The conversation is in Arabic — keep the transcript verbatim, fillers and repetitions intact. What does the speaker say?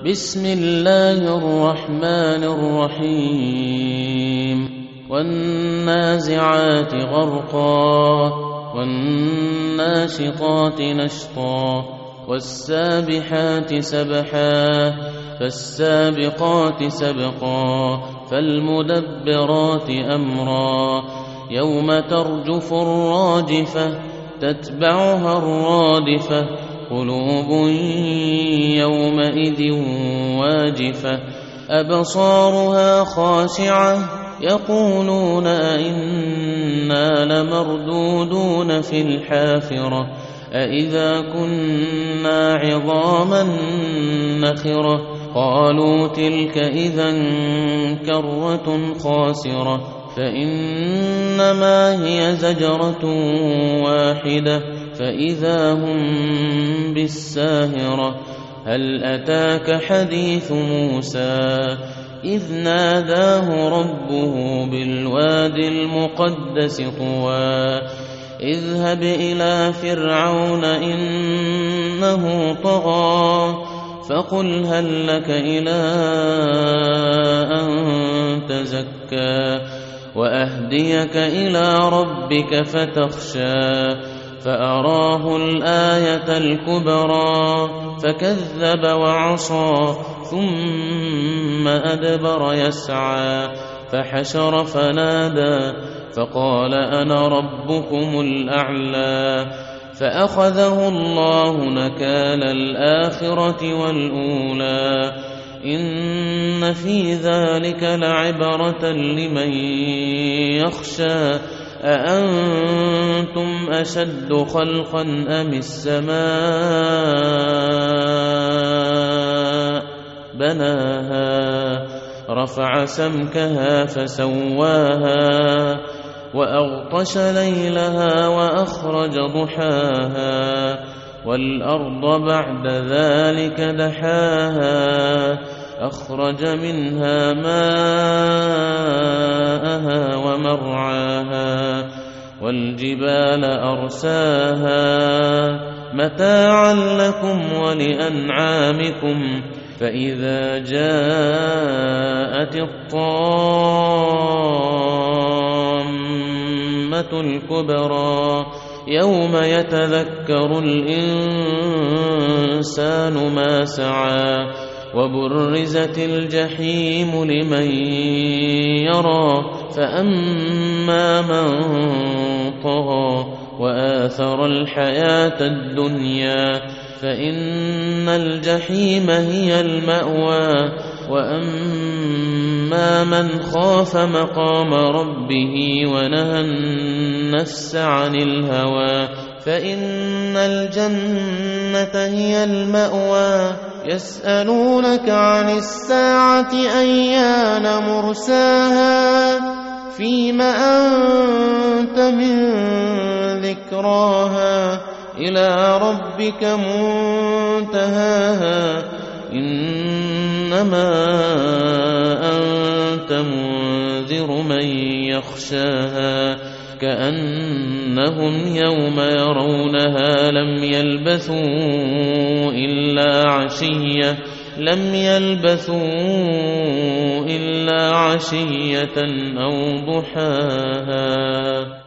بسم الله الرحمن الرحيم والنازعات غرقا والناشطات نشطا والسابحات سبحا فالسابقات سبقا فالمدبرات أمرا يوم ترجف الراجفة تتبعها الرادفة قلوب يومئذ واجفة أبصارها خاشعة يقولون أئنا لمردودون في الحافرة أئذا كنا عظاما نخرة قالوا تلك إذا كرة خاسرة فإنما هي زجرة واحدة فإذا هم بالساهرة هل أتاك حديث موسى إذ ناداه ربه بالوادي المقدس طوى اذهب إلى فرعون إنه طغى فقل هل لك إلى أن تزكى وأهديك إلى ربك فتخشى فأراه الآية الكبرى فكذب وعصى ثم أدبر يسعى فحشر فنادى فقال أنا ربكم الأعلى فأخذه الله نكال الآخرة والأولى إن في ذلك لعبرة لمن يخشى أأنتم أشد خلقا أم السماء بناها رفع سمكها فسواها وأغطش ليلها وأخرج ضحاها والأرض بعد ذلك دحاها أخرج منها ماءها ومرعاها والجبال أرساها متاعا لكم ولأنعامكم فإذا جاءت الطامة الكبرى يوم يتذكر الإنسان ما سعى وبرزت الجحيم لمن يرى فأما من طغى وآثر الحياة الدنيا فإن الجحيم هي المأوى وأما من خاف مقام ربه ونهى النفس عن الهوى فإن الجنة هي المأوى يسألونك عن الساعة أيان مرساها فيم أنت من ذكراها إلى ربك منتهاها إنما أنت منذر من يخشاها كأنهم يوم يرونها لم يلبثوا إلا عشية لم يلبثوا إلا عشية أو ضحاها.